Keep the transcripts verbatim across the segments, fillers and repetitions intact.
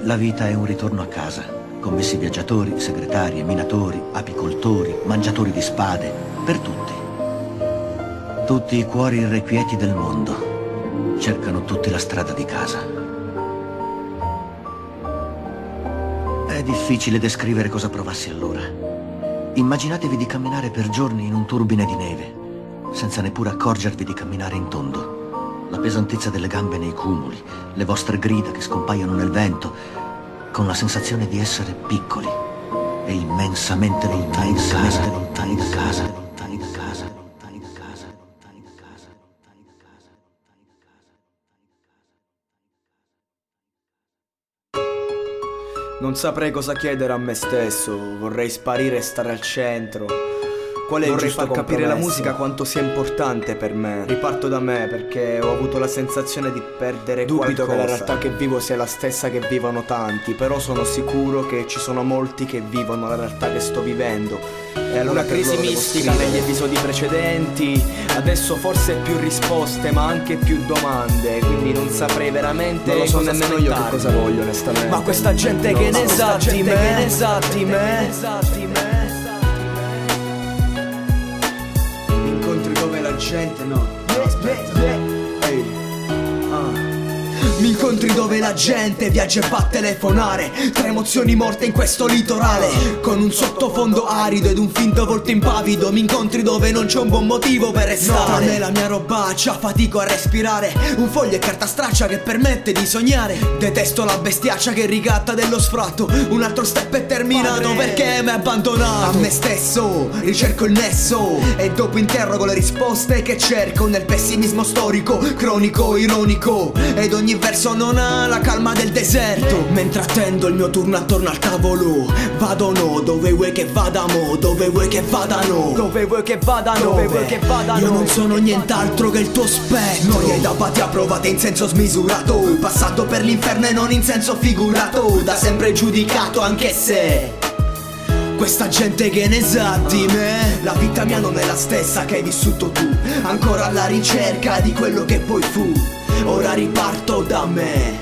La vita è un ritorno a casa. Commessi viaggiatori, segretari, minatori, apicoltori, mangiatori di spade, per tutti. Tutti i cuori irrequieti del mondo cercano tutti la strada di casa. È difficile descrivere cosa provassi allora. Immaginatevi di camminare per giorni in un turbine di neve, senza neppure accorgervi di camminare in tondo. La pesantezza delle gambe nei cumuli, le vostre grida che scompaiono nel vento, con la sensazione di essere piccoli e immensamente lontani da casa, lontani da casa, lontani da casa, lontani da casa, lontani da casa, lontani da casa, lontani da casa. Non saprei cosa chiedere a me stesso, vorrei sparire e stare al centro. Qual è il Vorrei giusto far capire compromesso? la musica quanto sia importante per me. Riparto da me perché ho avuto la sensazione di perdere Dubito qualcosa. che la realtà che vivo sia la stessa che vivono tanti, però sono sicuro che ci sono molti che vivono la realtà che sto vivendo. E allora Una per crisi loro devo mistica scrivere. negli episodi precedenti, adesso forse più risposte ma anche più domande, quindi non saprei veramente Non lo so cosa nemmeno io che aspettarmi. cosa voglio onestamente. Ma questa gente che ne sa di me, che ne sa di me, incontri dove la gente no, no aspetta. Ehi. Ah. mi incontri dove la gente viaggia e va a telefonare. Tre emozioni morte in questo litorale, con un sottofondo arido ed un finto volto impavido. Mi incontri dove non c'è un buon motivo per restare. Tra me e la mia robaccia fatico a respirare. Un foglio e carta straccia che permette di sognare. Detesto la bestiaccia che ricatta dello sfratto. Un altro step è terminato, padre, perché mi hai abbandonato. A me stesso ricerco il nesso e dopo interrogo le risposte che cerco nel pessimismo storico, cronico, ironico. Ed ogni verso non ha la calma del deserto. Mentre attendo il mio turno attorno al tavolo, vado no, dove vuoi che vadamo, dove vuoi che vadano, dove vuoi che vadano, dove vuoi che vadano. Io non sono nient'altro che il tuo spettro. Noia ed apatia provate in senso smisurato, passato per l'inferno e non in senso figurato, da sempre giudicato anche se questa gente che ne sa di me. La vita mia non è la stessa che hai vissuto tu, ancora alla ricerca di quello che poi fu. Ora riparto da me.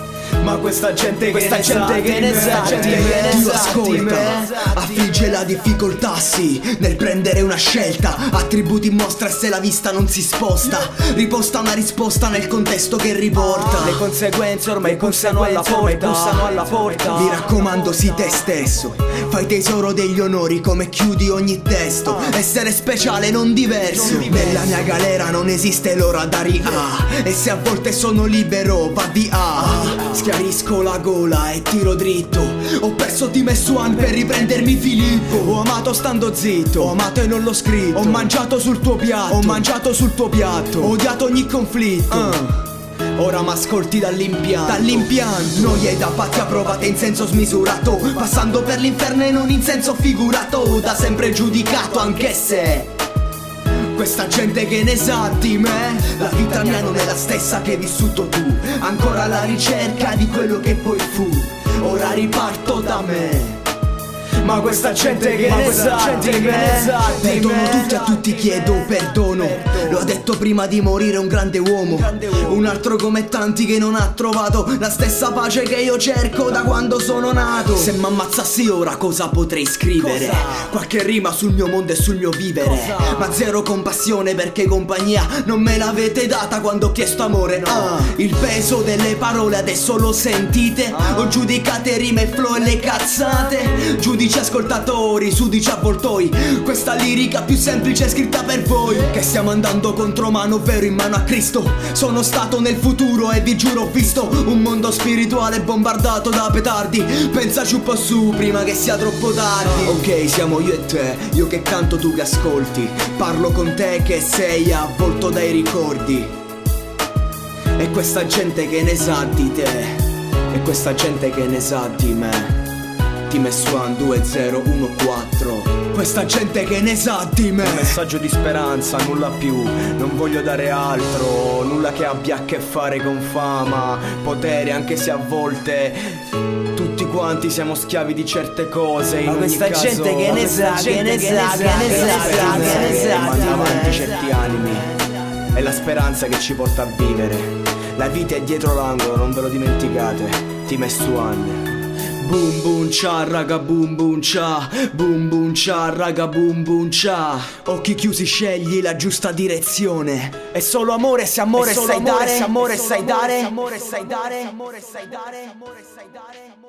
Ma questa gente Questa che gente ne che ne sa sa di di me, me, Dio sa di ascolta, me, affligge la difficoltà sì nel prendere una scelta, attributi in mostra e se la vista non si sposta, riposta una risposta nel contesto che riporta. Le conseguenze ormai bussano alla porta, bussano alla porta. Mi raccomando, sii te stesso, fai tesoro degli onori come chiudi ogni testo. Essere speciale non diverso, nella mia galera non esiste l'ora da ria, e se a volte sono libero va via. Schiarisco la gola e tiro dritto, ho perso Team S uno per riprendermi Filippo. Ho amato stando zitto, ho amato e non l'ho scritto, ho mangiato sul tuo piatto, ho mangiato sul tuo piatto, ho odiato ogni conflitto. uh. Ora m'ascolti dall'impianto, dall'impianto. Noia ed apatia provate in senso smisurato, passando per l'inferno e non in senso figurato, da sempre giudicato anche se questa gente che ne sa di me. La vita mia non è la stessa che hai vissuto tu, ancora alla ricerca di quello che poi fu. Ora riparto da me. Ma questa gente che Ma ne questa sa gente di che me, ne sa di perdono me. tutti, a tutti chiedo perdono. Lo ha detto prima di morire un grande uomo, un altro come tanti che non ha trovato la stessa pace che io cerco da quando sono nato. Se m'ammazzassi ora cosa potrei scrivere? Cosa? Qualche rima sul mio mondo e sul mio vivere. Cosa? Ma zero compassione perché compagnia non me l'avete data quando ho chiesto amore, no. Ah, il peso delle parole adesso lo sentite? Ah. O giudicate rime e flow e le cazzate? Giudici ascoltatori, sudici avvoltoi, questa lirica più semplice è scritta per voi, che stiamo andando contro mano, ovvero in mano a Cristo. Sono stato nel futuro e vi giuro ho visto un mondo spirituale bombardato da petardi. Pensaci un po' su prima che sia troppo tardi. Ok, siamo io e te, io che canto tu che ascolti, parlo con te che sei avvolto dai ricordi. E questa gente che ne sa di te, e questa gente che ne sa di me. Team S uno due zero uno quattro, questa gente che ne sa di me. Un messaggio di speranza, nulla più, non voglio dare altro, nulla che abbia a che fare con fama, potere, anche se a volte tutti quanti siamo schiavi di certe cose. In Ma ogni questa caso, gente che ne sa, che ne sa, che ne sa, che ne sa, manda avanti certi animi, è la speranza che ci porta a vivere. La vita è dietro l'angolo, non ve lo dimenticate. Team S uno. Boom boom cia raga boom boom cia, boom boom cia raga boom boom cia. Occhi chiusi scegli la giusta direzione. È solo amore se amore È solo sai amore dare, se amore È solo sai dare, se amore sai dare, amore sai dare, amore sai dare, amore sai dare.